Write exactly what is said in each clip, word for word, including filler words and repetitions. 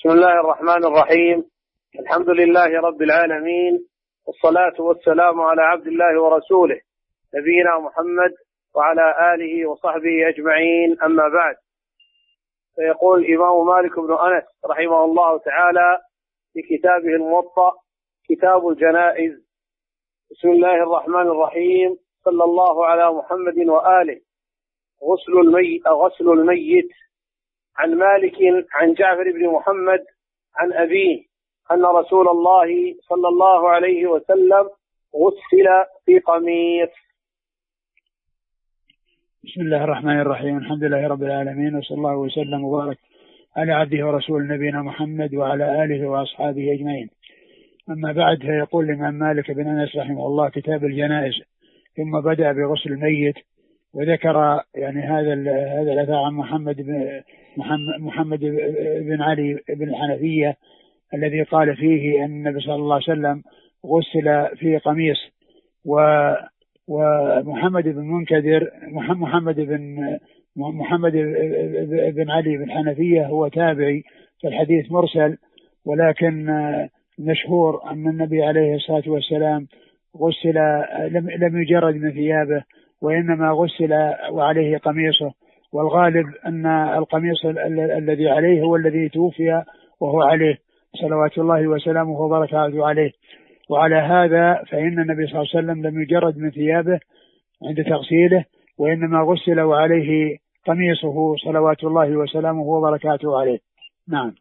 بسم الله الرحمن الرحيم. الحمد لله رب العالمين، والصلاة والسلام على عبد الله ورسوله نبينا محمد وعلى آله وصحبه أجمعين، أما بعد. فيقول الإمام مالك بن أنس رحمه الله تعالى في كتابه الموطأ كتاب الجنائز: بسم الله الرحمن الرحيم، صلى الله على محمد وآله. غسل الميت غسل الميت عن مالك عن جعفر بن محمد عن أبيه أن رسول الله صلى الله عليه وسلم غسل في قميص. بسم الله الرحمن الرحيم، الحمد لله رب العالمين، وصلى الله وسلم وبارك على عبده ورسول نبينا محمد وعلى آله وأصحابه أجمعين. أما بعد، فيقول الإمام مالك بن أنس رحمه الله كتاب الجنائز، ثم بدأ بغسل الميت، وذكر يعني هذا هذا الأثر عن محمد بن محمد, محمد بن علي بن الحنفية الذي قال فيه أن النبي صلى الله عليه وسلم غسل في قميص. و ومحمد بن منكدر محمد بن محمد بن علي بن الحنفية هو تابعي، فالحديث مرسل، ولكن مشهور أن النبي عليه الصلاة والسلام غسل لم يجرد من ثيابه، وإنما غسل وعليه قميصه، والغالب أن القميص الذي عليه هو الذي توفي وهو عليه صلوات الله وسلامه وبركاته عليه. وعلى هذا فإن النبي صلى الله عليه وسلم لم يجرد من ثيابه عند تغسيله، وإنما غسل وعليه قميصه صلوات الله وسلامه وبركاته عليه. نعم.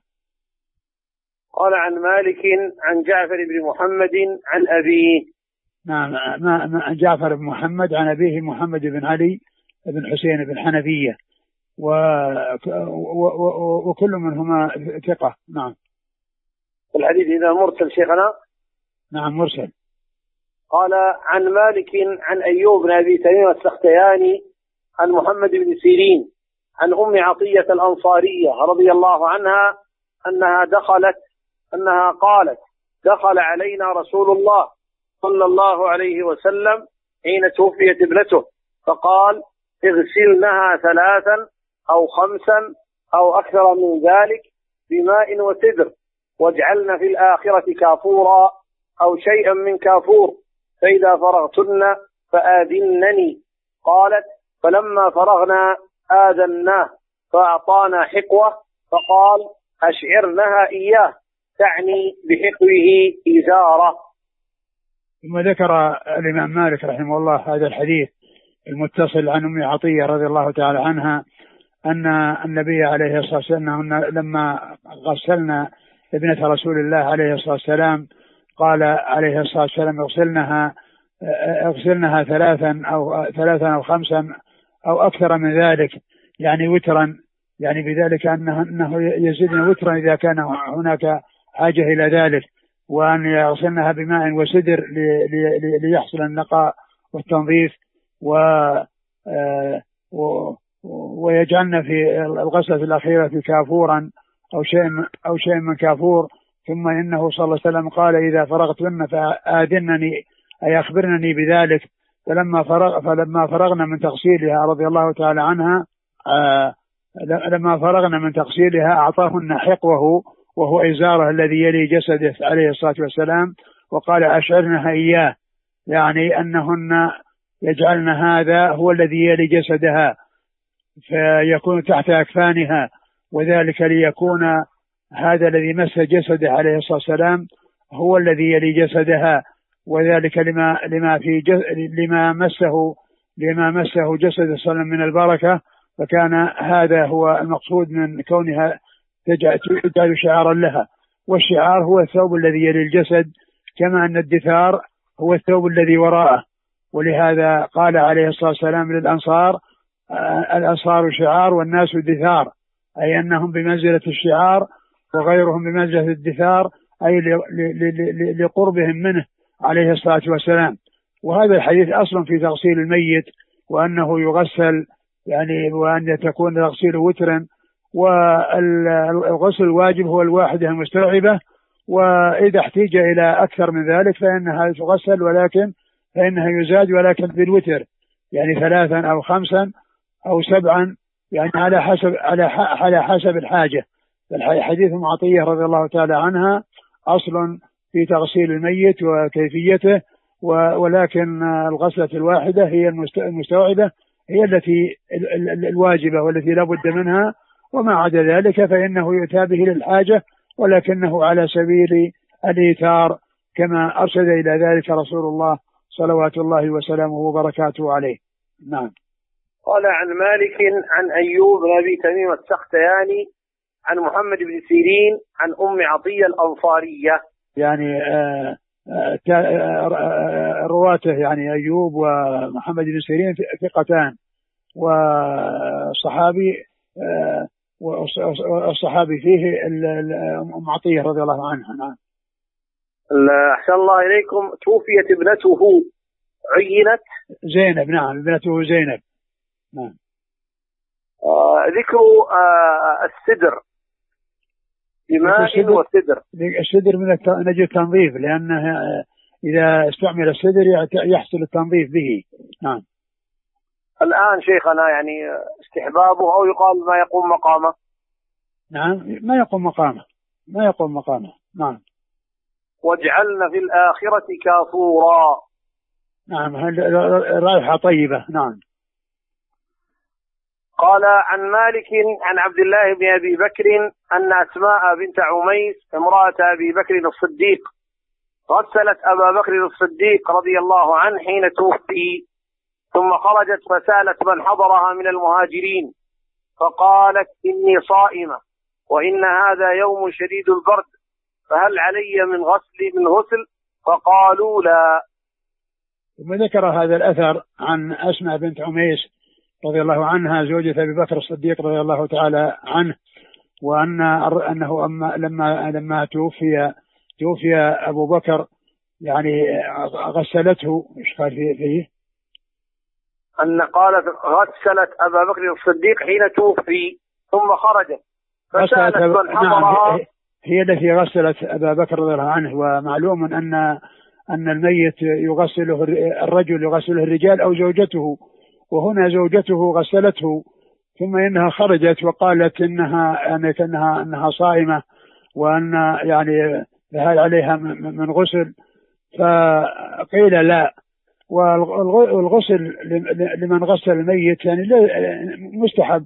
قال عن مالك عن جعفر بن محمد عن أبيه. نعم، عن جعفر بن محمد عن أبيه محمد بن علي بن حسين بن حنفية، و... و... و... وكل منهما ثقة. نعم. الحديث إذا مرسل شيخنا. نعم مرسل. قال عن مالك عن أيوب بن أبي تميم السختياني عن محمد بن سيرين عن أم عطية الأنصارية رضي الله عنها أنها دخلت أنها قالت: دخل علينا رسول الله صلى الله عليه وسلم حين توفيت ابنته، فقال: اغسلنها ثلاثا أو خمسا أو أكثر من ذلك بماء وسدر، واجعلن في الآخرة كافورا أو شيئا من كافور، فإذا فرغتن فآذنني. قالت: فلما فرغنا آذناه فأعطانا حقوة، فقال: أشعرنها إياه، تعني بحقوه إزارة. ثم ذكر الإمام مالك رحمه الله هذا الحديث المتصل عن أم عطية رضي الله تعالى عنها أن النبي عليه الصلاة والسلام لما غسلنا ابنة رسول الله عليه الصلاة والسلام قال عليه الصلاة والسلام: اغسلنها اغسلنها ثلاثا أو ثلاثا أو خمسا أو أكثر من ذلك، يعني وترا، يعني بذلك أنه, أنه يزيدنا وترا إذا كان هناك حاجة إلى ذلك، وأن يغسلنها بماء وسدر ليحصل النقاء والتنظيف، و ويجعلنا في الغسلة الأخيرة كافورا أو شيء أو شيء من كافور. ثم إنه صلى الله عليه وسلم قال: إذا فرغتن فآذنني، أي أخبرنني بذلك. فلما فرغ فلما فرغنا من تغسيلها رضي الله تعالى عنها آه لما فرغنا من تغسيلها أعطاهن حقوه، وهو إزاره الذي يلي جسده عليه الصلاة والسلام، وقال: أشعرنها إياه، يعني أنهن يجعلن هذا هو الذي يلي جسدها فيكون تحت أكفانها، وذلك ليكون هذا الذي مس جسده عليه الصلاة والسلام هو الذي يلي جسدها، وذلك لما لما في لما مسه لما مسه جسد صلى الله عليه وسلم من البركة، فكان هذا هو المقصود من كونها تجعل شعارا لها. والشعار هو الثوب الذي يلي الجسد، كما أن الدثار هو الثوب الذي وراءه. ولهذا قال عليه الصلاة والسلام للأنصار: الأنصار شعار والناس دثار، أي أنهم بمنزلة الشعار وغيرهم بمنزلة الدثار، أي لقربهم منه عليه الصلاة والسلام. وهذا الحديث أصل في تغسيل الميت، وأنه يغسل يعني وأن تكون تغسيل وترا، والغسل الواجب هو الواحدة المستوعبة، وإذا احتاج إلى أكثر من ذلك فإنها تغسل، ولكن فإنها يزاد ولكن بالوتر، يعني ثلاثا أو خمسا أو سبعا، يعني على حسب على على حسب الحاجة. حديث أم عطية رضي الله تعالى عنها أصل في تغسيل الميت وكيفيته، ولكن الغسلة الواحدة هي المستوعبة، هي التي الواجبة والتي لا بد منها، وما عدا ذلك فإنه يؤتى به للحاجة، ولكنه على سبيل الإيثار كما أرشد إلى ذلك رسول الله صلوات الله وسلامه وبركاته عليه. نعم. قال عن مالك عن أيوب بن أبي تميم السختياني عن محمد بن سيرين عن أم عطية الأنصارية. يعني آه رواته يعني أيوب ومحمد بن سيرين ثقتان، والصحابي والصحابي فيه أم عطية رضي الله عنها. نعم. أحسن الله إليكم. توفيت ابنته عينت زينب. نعم ابنته زينب. نعم. آه ذكر آه السدر بماء وسدر. السدر من نجي التنظيف، لأنه إذا استعمل السدر يحصل التنظيف به. نعم. الآن شيخنا يعني استحبابه أو يقال ما يقوم مقامه؟ نعم ما يقوم مقامه، ما يقوم مقامه. نعم. واجعلنا في الآخرة كافورا. نعم رائحة طيبة. نعم. قال عن مالك عن عبد الله بن أبي بكر أن أسماء بنت عميس امرأة أبي بكر الصديق غسلت أبا بكر الصديق رضي الله عنه حين توفي، ثم خرجت فسألت من حضرها من المهاجرين فقالت إني صائمة وإن هذا يوم شديد البرد فهل علي من غسل من غسل؟ فقالوا لا. ثم ذكر هذا الأثر عن أسماء بنت عميس رضي الله عنها زوجة أبي بكر الصديق رضي الله تعالى عنه، وأن أنه لما لما توفي توفي أبو بكر يعني غسلته. إيش قال فيه؟ أن قالت غسلت أبا بكر الصديق حين توفي ثم خرجت فسألت من حضرها. نعم هي التي غسلت أبا بكر رضي الله عنه. ومعلوم أن أن الميت يغسله الرجل يغسله الرجال أو زوجته، وهنا زوجته غسلته، ثم إنها خرجت وقالت إنها أنها أنها صائمة وأن يعني هل عليها من غسل، فقيل لا. والغسل لمن غسل الميت يعني مستحب،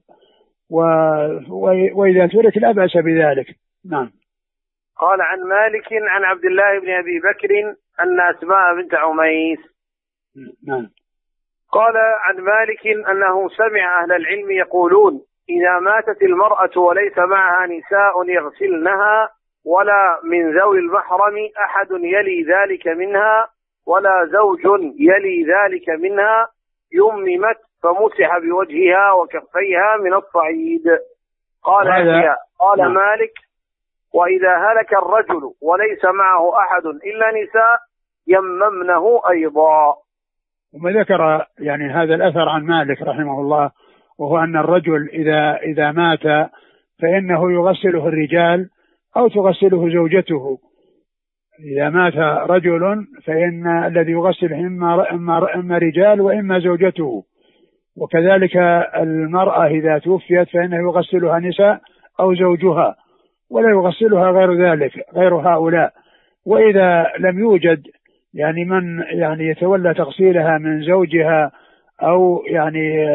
وإذا ترك لا بأس بذلك. نعم. قال عن مالك عن عبد الله بن أبي بكر أن أسماء بنت عميس. نعم. قال عن مالك أنه سمع أهل العلم يقولون إذا ماتت المرأة وليس معها نساء يغسلنها ولا من ذوي المحرم أحد يلي ذلك منها ولا زوج يلي ذلك منها يممت فمسح بوجهها وكفيها من الصعيد. قال يحيى قال نعم. مالك وإذا هلك الرجل وليس معه أحد إلا نساء يممنه أيضا. وما ذكر يعني هذا الأثر عن مالك رحمه الله، وهو أن الرجل إذا إذا مات فإنه يغسله الرجال أو تغسله زوجته. إذا مات رجل فإن الذي يغسله إما, إما, إما رجال وإما زوجته، وكذلك المرأة إذا توفيت فإنه يغسلها نساء أو زوجها، ولا يغسلها غير ذلك غير هؤلاء. وإذا لم يوجد يعني من يعني يتولى تغسيلها من زوجها أو يعني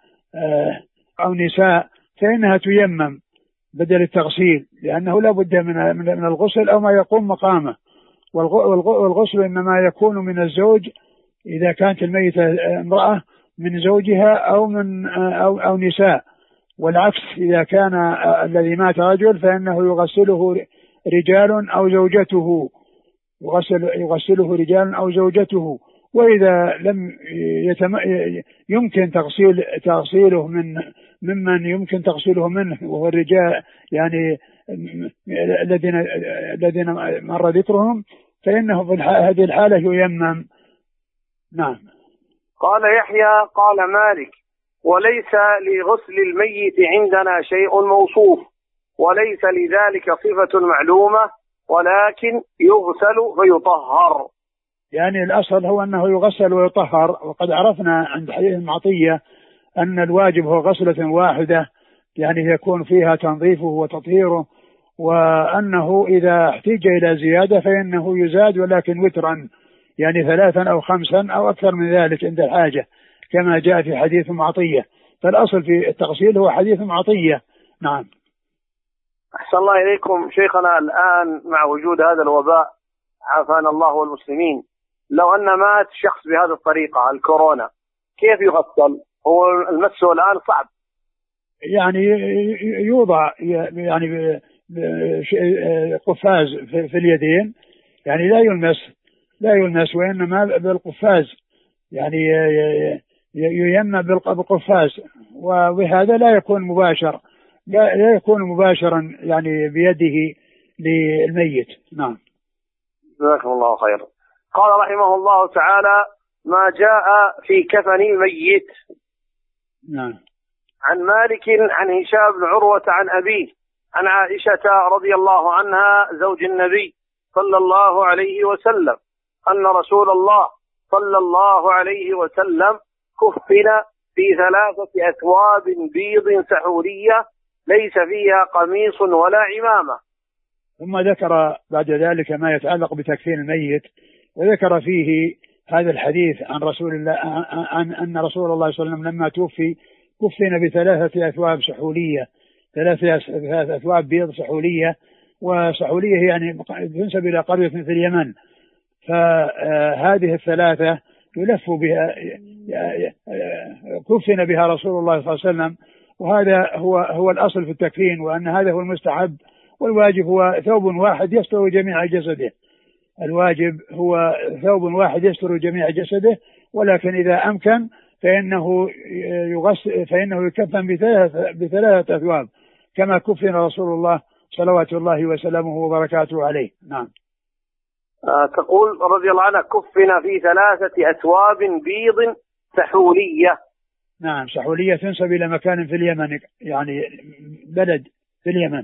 أو نساء فإنها تيمم بدل التغسيل، لأنه لا بد من من الغسل أو ما يقوم مقامه. والغسل إنما يكون من الزوج إذا كانت الميتة امرأة من زوجها أو من أو أو نساء، والعكس إذا كان الذي مات رجل فإنه يغسله رجال أو زوجته يغسل يغسله رجال أو زوجته. وإذا لم يتم يمكن تغسيل تغسيله من ممن يمكن تغسيله منه وهو الرجال يعني الذين الذين مر ذكرهم، فإنه في هذه الحالة ييمم. نعم. قال يحيى قال مالك وليس لغسل الميت عندنا شيء موصوف وليس لذلك صفة معلومة ولكن يغسل ويطهر. يعني الأصل هو أنه يغسل ويطهر، وقد عرفنا عند حديث المعطية أن الواجب هو غسلة واحدة يعني يكون فيها تنظيفه وتطهيره وأنه إذا احتاج إلى زيادة فإنه يزاد، ولكن وترا، يعني ثلاثا أو خمسا أو أكثر من ذلك عند الحاجة، كما جاء في حديث معطية. فالأصل في التغسيل هو حديث معطية. نعم. أحسن الله إليكم شيخنا. الآن مع وجود هذا الوباء عافانا الله والمسلمين، لو أن مات شخص بهذه الطريقة الكورونا كيف يغسل؟ هو المسه الآن صعب، يعني يوضع يعني قفاز في اليدين، يعني لا يلمس لا يلمس وإنما بالقفاز، يعني ييمم بالقفاز، وبهذا لا يكون مباشر لا يكون مباشرا يعني بيده للميت. نعم. جزاكم الله خير. قال رحمه الله تعالى: ما جاء في كفن الميت. نعم. عن مالك عن هشام بن عروة عن أبيه عن عائشة رضي الله عنها زوج النبي صلى الله عليه وسلم أن رسول الله صلى الله عليه وسلم كفن في ثلاثة أثواب بيض سحورية ليس فيها قميص ولا عمامة. ثم ذكر بعد ذلك ما يتعلق بتكفين الميت، وذكر فيه هذا الحديث عن رسول الله عن أن رسول الله صلى الله عليه وسلم لما توفي كفن بثلاثة أثواب سحولية، ثلاثة أثواب بيض سحولية، وسحولية يعني تنسب إلى قرية في اليمن. فهذه الثلاثة يلف بها كفن بها رسول الله صلى الله عليه وسلم، وهذا هو هو الأصل في التكفين، وأن هذا هو المستحب، والواجب هو ثوب واحد يستر جميع جسده. الواجب هو ثوب واحد يستر جميع جسده، ولكن إذا أمكن فإنه يغسل فإنه يكفن بثلاثة بثلاثة أثواب كما كفن رسول الله صلوات الله وسلامه وبركاته عليه. نعم. آه تقول رضي الله عنها: كفن في ثلاثة أثواب بيض سحولية. نعم. سحولية تنسب إلى مكان في اليمن، يعني بلد في اليمن.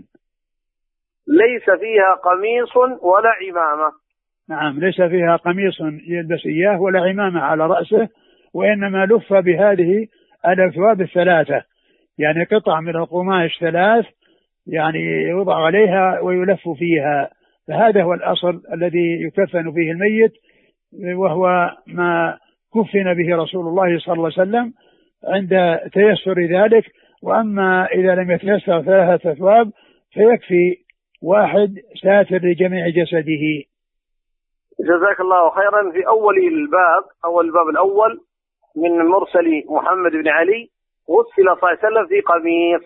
ليس فيها قميص ولا عمامة. نعم. ليس فيها قميص يلبس إياه ولا عمامة على رأسه، وإنما لف بهذه الأثواب الثلاثة، يعني قطع من القماش ثلاث يعني يوضع عليها ويلف فيها. فهذا هو الأصل الذي يكفن فيه الميت، وهو ما كفن به رسول الله صلى الله عليه وسلم عند تيسر ذلك. وأما إذا لم يتيسر ثلاثة أثواب فيكفي واحد ساتر لجميع جسده. جزاك الله خيرا. في أول الباب أول الباب الأول من مرسل محمد بن علي غسل صلى الله عليه وسلم في قميص.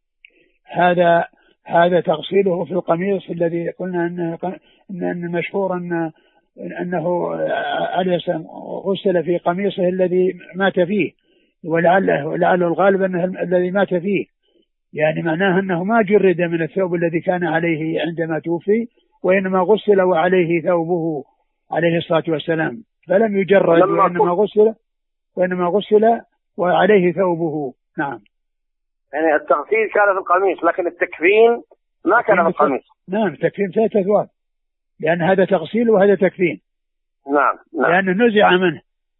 هذا هذا تغسيله في القميص الذي قلنا أنه أن مشهور أن أنه عليه السلام غسل في قميصه الذي مات فيه، ولعله لعله الغالب أنه الذي مات فيه، يعني معناه أنه ما جرد من الثوب الذي كان عليه عندما توفي، وإنما غسل وعليه ثوبه عليه الصلاة والسلام، فلم يجرد وإنما غسل وإنما غسل وعليه ثوبه. نعم. يعني التغسيل كان في القميص، لكن التكفين ما كان في القميص. نعم. تكفين ثلاثة أثواب، لأن هذا تغسيل وهذا تكفين. نعم. نعم. لأنه نزع منه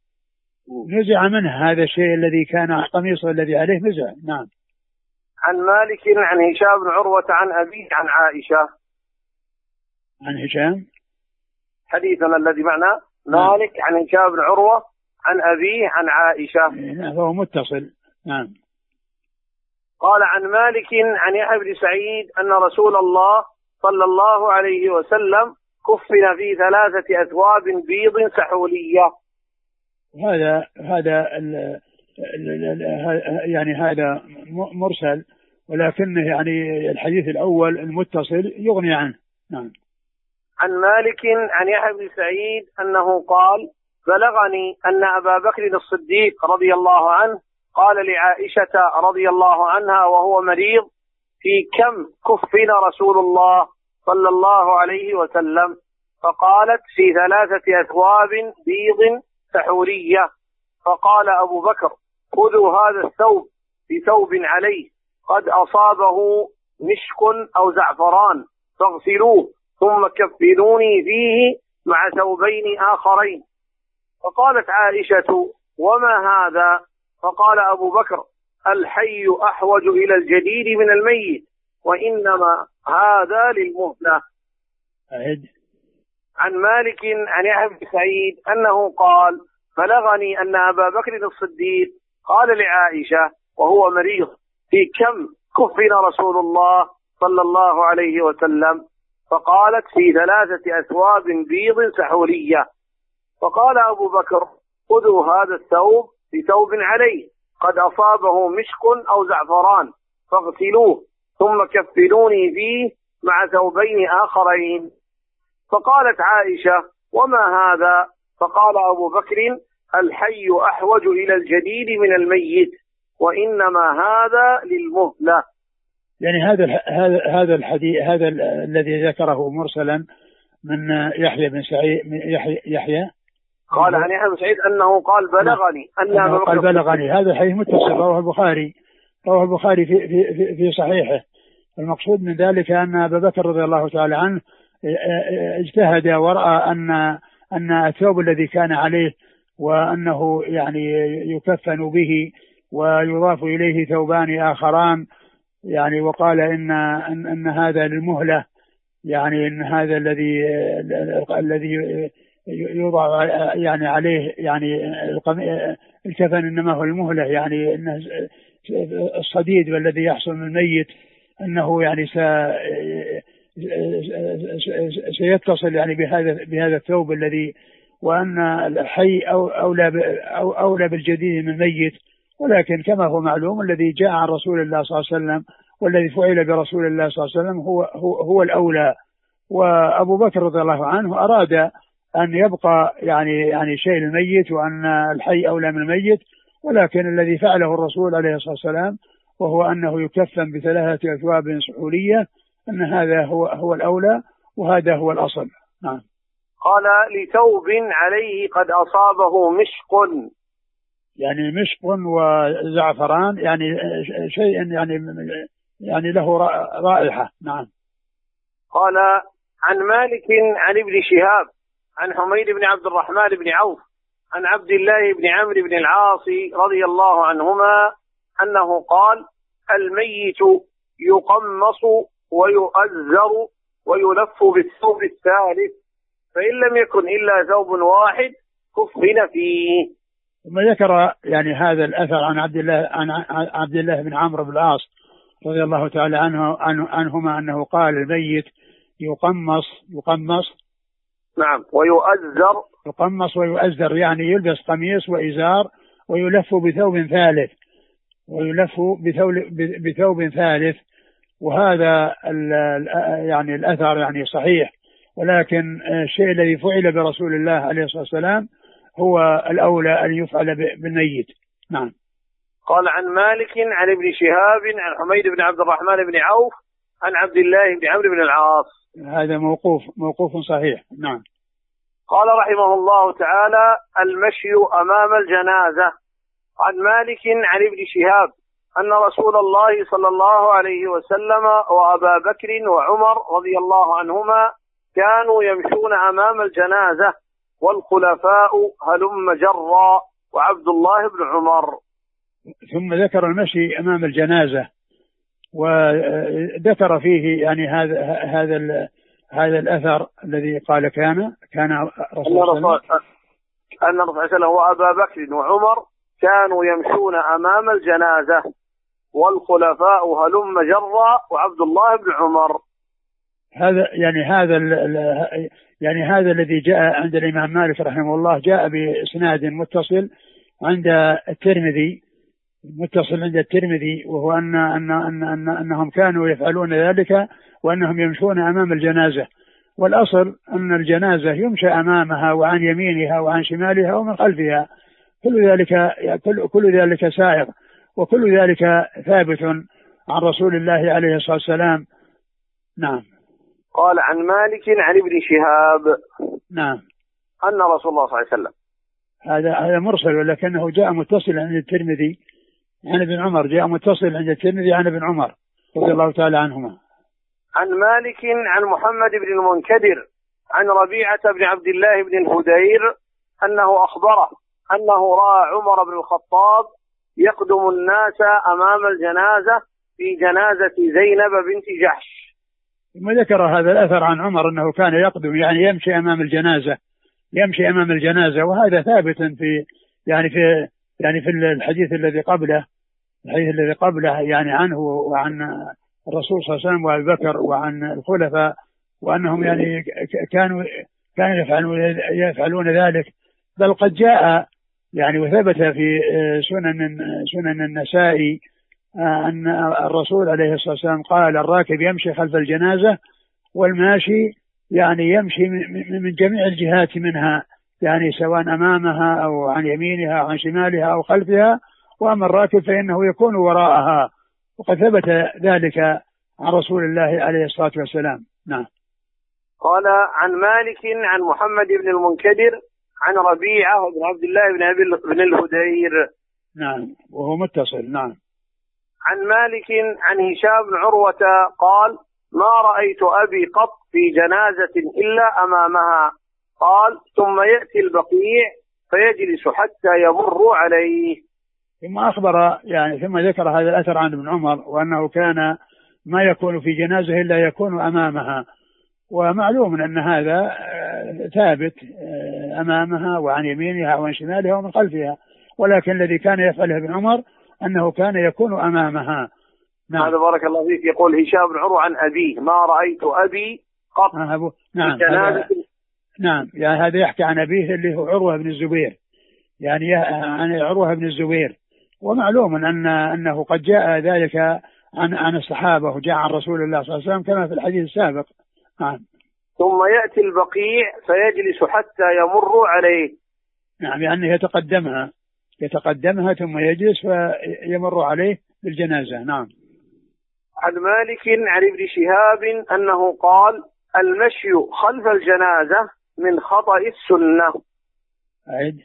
نزع منه هذا الشيء الذي كان قميصه الذي عليه نزع. نعم. عن مالك عن هشام بن عروة عن أبيه عن عائشة. عن هشام حديثنا الذي معنا مالك عن هشام بن عروة عن أبيه عن عائشة. فهو متصل. نعم. قال عن مالك عن يحيى بن سعيد أن رسول الله صلى الله عليه وسلم كفن في ثلاثة أثواب بيض سحولية. هذا هذا ال ال يعني هذا مرسل، ولكنه يعني الحديث الأول المتصل يغني عنه. نعم. عن مالك عن يحيى بن سعيد أنه قال: بلغني أن أبا بكر الصديق رضي الله عنه قال لعائشة رضي الله عنها وهو مريض: في كم كفن رسول الله صلى الله عليه وسلم؟ فقالت: في ثلاثة أثواب بيض سحورية. فقال أبو بكر: خذوا هذا الثوب بثوب عليه قد أصابه مشك أو زعفران فاغسلوه ثم كفنوني فيه مع ثوبين آخرين. فقالت عائشة: وما هذا؟ فقال أبو بكر: الحي أحوج إلى الجديد من الميت، وإنما هذا للمهلة. أعد. عن مالك عن يحيى بن سعيد أنه قال بلغني أن أبا بكر الصديق قال لعائشة وهو مريض في كم كفن رسول الله صلى الله عليه وسلم؟ فقالت في ثلاثة أثواب بيض سحورية. فقال أبو بكر خذوا هذا الثوب بثوب عليه قد أصابه مشك أو زعفران فاغسلوه ثم كفنوني فيه مع ثوبين آخرين. فقالت عائشة وما هذا؟ فقال أبو بكر الحي أحوج إلى الجديد من الميت وإنما هذا للمهلة. يعني هذا هذا هذا الحديث هذا الذي ذكره مرسلا من يحيى بن سعيد يحيى يحيى قال عن يحيى بن سعيد أنه قال بلغني أن أبا قال بلغني. هذا الحديث متصل رواه البخاري رواه البخاري في في في صحيحه. المقصود من ذلك أن أبا بكر رضي الله تعالى عنه اجتهد ورأى أن أن الثوب الذي كان عليه وأنه يعني يكفن به ويضاف إليه ثوبان آخران يعني وقال إن أن, أن هذا للمهلة يعني إن هذا الذي الذي يوضع يعني عليه يعني الكفن إنما هو المهلة يعني إن الصديد والذي يحصل من الميت أنه يعني سيتصل يعني بهذا بهذا الثوب الذي وأن الحي أو أولى أو أولى بالجديد من الميت. ولكن كما هو معلوم الذي جاء عن رسول الله صلى الله عليه وسلم والذي فعل برسول الله صلى الله عليه وسلم هو هو, هو الأولى. وأبو بكر رضي الله عنه أراد أن يبقى يعني يعني شيء الميت وأن الحي أولى من الميت. ولكن الذي فعله الرسول عليه الصلاة والسلام وهو أنه يكفن بثلاثة أثواب سحورية أن هذا هو هو الأولى وهذا هو الأصل. نعم. قال لثوب عليه قد أصابه مشق يعني مشق وزعفران يعني شيء يعني يعني له رائحة. نعم. قال عن مالك عن ابن شهاب عن حميد بن عبد الرحمن بن عوف عن عبد الله بن عمرو بن العاص رضي الله عنهما أنه قال الميت يقمص ويؤزر ويلف بالثوب الثالث فإن لم يكن إلا ثوب واحد كفن فيه. ثم ذكر يعني هذا الأثر عن عبد الله عن عبد الله بن عمرو بن العاص رضي الله تعالى عنه عنهما أنه قال الميت يقمص يقمص نعم ويؤزر يقمص ويؤزر يعني يلبس قميص وإزار ويلف بثوب ثالث ويلف بثوب بثوب ثالث. وهذا يعني الأثر يعني صحيح. ولكن الشيء الذي فعل برسول الله عليه الصلاة والسلام هو الأولى أن يفعل بالميت. نعم. قال عن مالك عن ابن شهاب عن حميد بن عبد الرحمن بن عوف عن عبد الله بن عمرو بن العاص. هذا موقوف موقوف صحيح. نعم. قال رحمه الله تعالى المشي أمام الجنازة. عن مالك عن ابن شهاب أن رسول الله صلى الله عليه وسلم وأبا بكر وعمر رضي الله عنهما كانوا يمشون أمام الجنازة والخلفاء هلم جرا وعبد الله بن عمر. ثم ذكر المشي أمام الجنازة وذكر فيه يعني هذا هذا هذا الأثر الذي قال كان كان رسول الله أن الرسول صلى الله عليه وسلم وأبا بكر وعمر كانوا يمشون أمام الجنازة والخلفاء هلم جرا وعبد الله بن عمر. هذا يعني هذا يعني هذا الذي جاء عند الإمام مالك رحمه الله جاء بإسناد متصل عند الترمذي متصل عند الترمذي وهو أن أن أن أن أنهم كانوا يفعلون ذلك وأنهم يمشون أمام الجنازة. والأصل أن الجنازة يمشى أمامها وعن يمينها وعن شمالها ومن خلفها كل ذلك كل كل ذلك سائغ وكل ذلك ثابت عن رسول الله عليه الصلاة والسلام. نعم. قال عن مالك عن ابن شهاب نعم أن رسول الله صلى الله عليه وسلم هذا هذا مرسل ولكنه جاء متصل عند الترمذي عن ابن عمر جاء متصل عند الترمذي عن ابن عمر رضي الله تعالى عنهما. عن مالك عن محمد بن المنكدر عن ربيعة بن عبد الله بن الهدير أنه أخبره أنه رأى عمر بن الخطاب يقدم الناس أمام الجنازة في جنازة زينب بنت جحش ثم ذكر هذا الأثر عن عمر أنه كان يقدم يعني يمشي أمام الجنازة يمشي أمام الجنازة وهذا ثابت في يعني في يعني في الحديث الذي قبله الحديث الذي قبله يعني عنه وعن الرسول صلى الله عليه وسلم وأبي بكر وعن الخلفاء وأنهم يعني كانوا كانوا يفعلون يفعلون ذلك. بل قد جاء يعني وثبت في سنن سنن النسائي أن الرسول عليه الصلاة والسلام قال الراكب يمشي خلف الجنازة والماشي يعني يمشي من جميع الجهات منها يعني سواء أمامها أو عن يمينها أو عن شمالها أو خلفها، وأما الراكب فإنه يكون وراءها، وقد ثبت ذلك عن رسول الله عليه الصلاة والسلام. نعم. قال عن مالك عن محمد بن المنكدر عن ربيعة بن عبد الله بن أبي بن الهدير. نعم وهو متصل. نعم. عن مالك عن هشام بن عروة قال ما رأيت أبي قط في جنازة إلا أمامها. قال ثم يأتي البقيع فيجلس حتى يمر عليه. ثم أخبر يعني ثم ذكر هذا الأثر عن ابن عمر وأنه كان ما يكون في جنازة إلا يكون أمامها، ومعلوم أن هذا ثابت أمامها وعن يمينها وعن شمالها ومن خلفها، ولكن الذي كان يفعله ابن عمر أنه كان يكون أمامها. نعم. هذا بارك الله فيك يقول هشام بن عروة عن أبيه ما رأيت أبي قط. نعم. هذا نعم يعني هذا يحكي عن أبيه اللي هو عروة بن الزبير، يعني عن عروة بن الزبير، ومعلوم أن أنه قد جاء ذلك عن عن الصحابة وجاء عن رسول الله صلى الله عليه وسلم كما في الحديث السابق. نعم. ثم يأتي البقيع فيجلس حتى يمر عليه. نعم يعني يتقدمها يتقدمها ثم يجلس فيمر عليه بالجنازة. نعم. عن مالك عن ابن شهاب أنه قال المشي خلف الجنازة من خطأ السنة. أعد.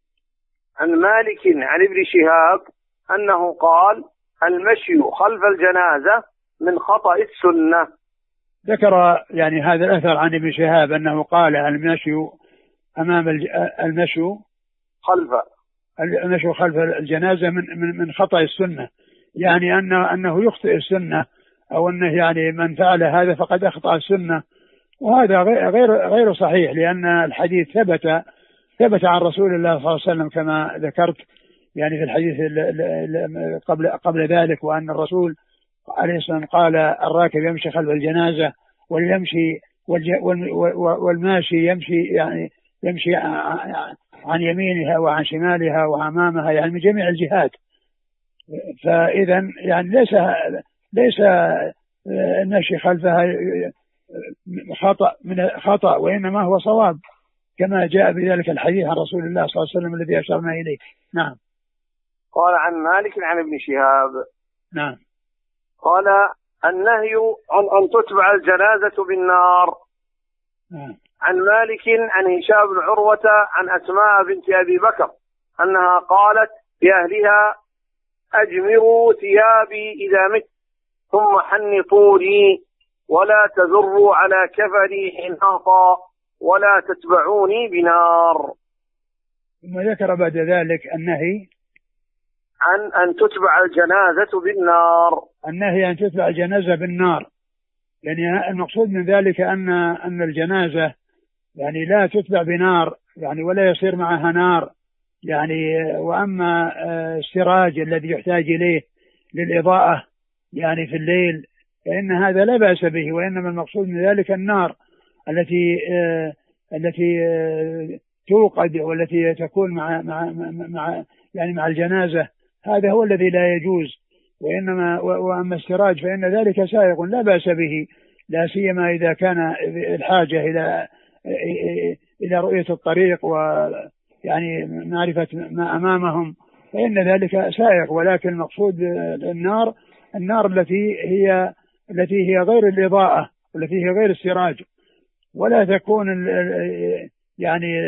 عن مالك عن ابن شهاب أنه قال المشي خلف الجنازة من خطأ السنة. ذكر يعني هذا الأثر عن ابن شهاب أنه قال المشي أمام المشي خلف المشي خلف الجنازة من من من خطأ السنة، يعني أنه أنه يخطئ السنة أو أنه يعني من فعل هذا فقد أخطأ السنة، وهذا غير غير صحيح، لأن الحديث ثبت ثبت عن رسول الله صلى الله عليه وسلم كما ذكرت يعني في الحديث قبل قبل ذلك، وأن الرسول عليه الصلاة والسلام قال الراكب يمشي خلف الجنازة واليمشي والماشي يمشي يعني يمشي عن يمينها وعن شمالها وأمامها يعني من جميع الجهات. فإذا يعني ليس ليس المشي خلفها خطأ من خطأ، وإنما هو صواب كما جاء بذلك الحديث عن رسول الله صلى الله عليه وسلم الذي أشرنا إليه. نعم. قال عن مالك عن ابن شهاب. نعم. قال النهي عن أن تتبع الجنازة بالنار. نعم. عن مالك عن هشام بن عروة عن أسماء بنت أبي بكر أنها قالت لأهلها أجمروا ثيابي إذا مت ثم حنطوني ولا تزروا على كفني حناطا ولا تتبعوني بنار. ثم ذكر بعد ذلك النهي عن أن تتبع الجنازة بالنار. النهي أن تتبع الجنازة بالنار، يعني المقصود من ذلك أن أن الجنازة يعني لا تتبع بنار يعني ولا يصير معها نار يعني. وأما السراج الذي يحتاج إليه للإضاءة يعني في الليل فإن هذا لا بأس به، وإنما المقصود من ذلك النار التي التي توقد والتي تكون مع مع مع يعني مع الجنازة، هذا هو الذي لا يجوز. وإنما وأما السراج فإن ذلك سائغ لا بأس به، لا سيما إذا كان الحاجة إلى إلى رؤية الطريق ويعني معرفة ما أمامهم فإن ذلك سائغ. ولكن المقصود النار النار التي هي التي هي غير الإضاءة والتي هي غير السراج، ولا تكون يعني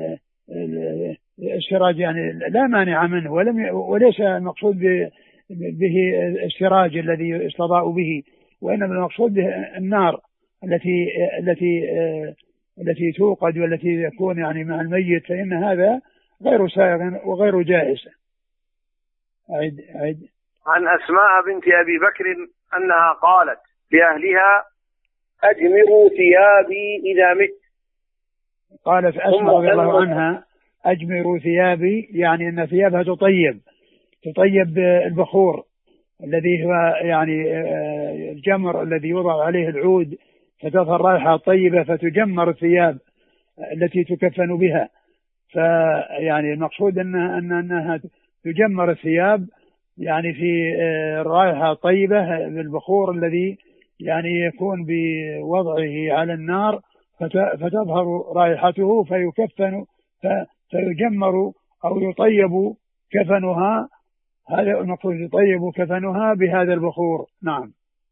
السراج يعني لا مانع منه ولم وليس المقصود به السراج الذي استضاء به، وإنما المقصود به النار التي التي التي توقد والتي تكون يعني مع الميت، فإن هذا غير سائغ وغير جائز. أعد أعد. عن أسماء بنت أبي بكر أنها قالت لأهلها أجمروا ثيابي إذا مت. قال في أسماء رضي الله عنها أجمروا ثيابي، يعني أن ثيابها تطيب تطيب بالبخور الذي هو يعني الجمر الذي يوضع عليه العود فتظهر رائحة طيبة فتجمر الثياب التي تكفن بها. فيعني المقصود أنها, أنها تجمر الثياب يعني في الرائحة طيبة بالبخور الذي يعني يكون بوضعه على النار فتظهر رائحته فيكفن فيجمر أو يطيب كفنها. هذا المقصود، يطيب كفنها بهذا البخور. نعم.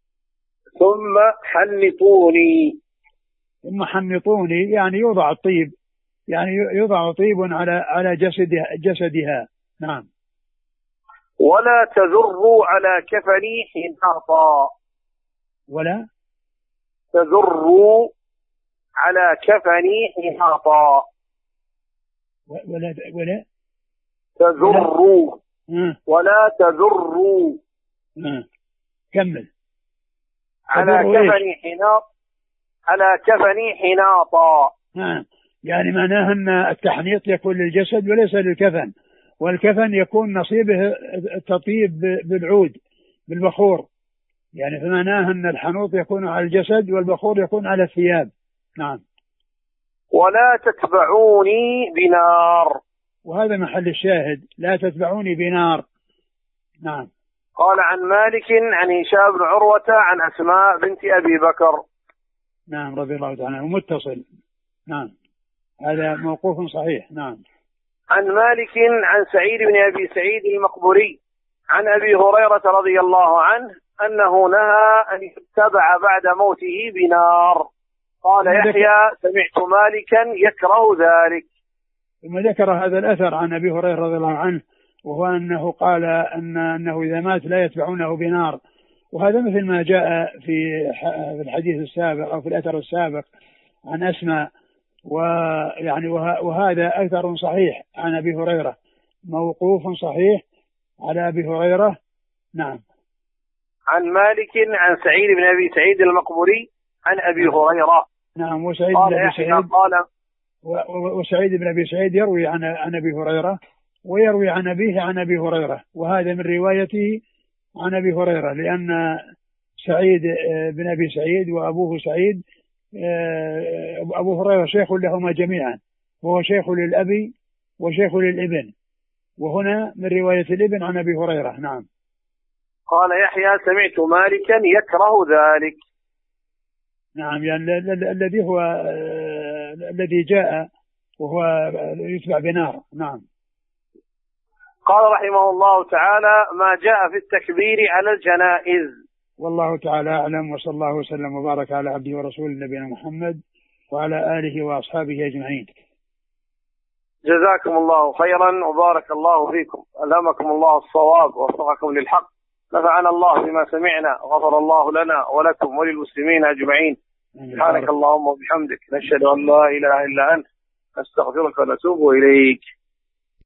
ثم حنطوني. ثم حنطوني يعني يوضع الطيب، يعني يوضع طيب على على جسدها جسدها. نعم. ولا تذروا على كفني حناطا. ولا تذروا على كفني حناطا. ولا ولا تذروا ولا, ولا تذروا. كمل. على كفني حناط على كفني حناطا. نعم، يعني معناه أن التحنيط يكون للجسد وليس للكفن، والكفن يكون نصيبه التطيب بالعود بالبخور، يعني فمعناه أن الحنوط يكون على الجسد والبخور يكون على الثياب. نعم. ولا تتبعوني بنار. وهذا محل الشاهد، لا تتبعوني بنار. نعم. قال عن مالك عن هشام بن عروة عن أسماء بنت أبي بكر. نعم رضي الله تعالى عنه، متصل. نعم، هذا موقوف صحيح. نعم. عن مالك عن سعيد بن أبي سعيد المقبري عن أبي هريرة رضي الله عنه أنه نهى أن يتبع بعد موته بنار. قال يحيى سمعت مالكا يكره ذلك. ثم ذكر هذا الأثر عن أبي هريرة رضي الله عنه، وهو أنه قال أن أنه إذا مات لا يتبعونه بنار، وهذا مثل ما جاء في الحديث السابق أو في الأثر السابق عن أسماء، ويعني وهذا أثر صحيح عن أبي هريرة، موقوف صحيح على أبي هريرة. نعم. عن مالك عن سعيد بن أبي سعيد المقبري عن أبي هريرة. نعم. وسعيد بن أبي سعيد قال وسعيد بن أبي سعيد يروي عن عن أبي هريرة ويروي عن أبيه عن أبي هريرة، وهذا من روايته عن أبي هريرة، لأن سعيد بن أبي سعيد وأبوه سعيد أبو هريرة شيخ لهما جميعا، وهو شيخ للأبي وشيخ للابن، وهنا من رواية الابن عن أبي هريرة. نعم. قال يحيى سمعت مالكا يكره ذلك. نعم، يعني الذي هو الذي جاء وهو يتبع بنار. نعم. قال رحمه الله تعالى ما جاء في التكبير على الجنائز. والله تعالى أعلم، وصلى الله وسلم وبارك على عبده ورسوله نبينا محمد وعلى آله وأصحابه أجمعين. جزاكم الله خيرا وبارك الله فيكم، ألهمكم الله الصواب ووفقكم للحق، نفعنا الله بما سمعنا، غفر الله لنا ولكم وللمسلمين أجمعين. سبحانك اللهم وبحمدك، نشهد أن لا إله إلا أنت، نستغفرك ونتوب إليك.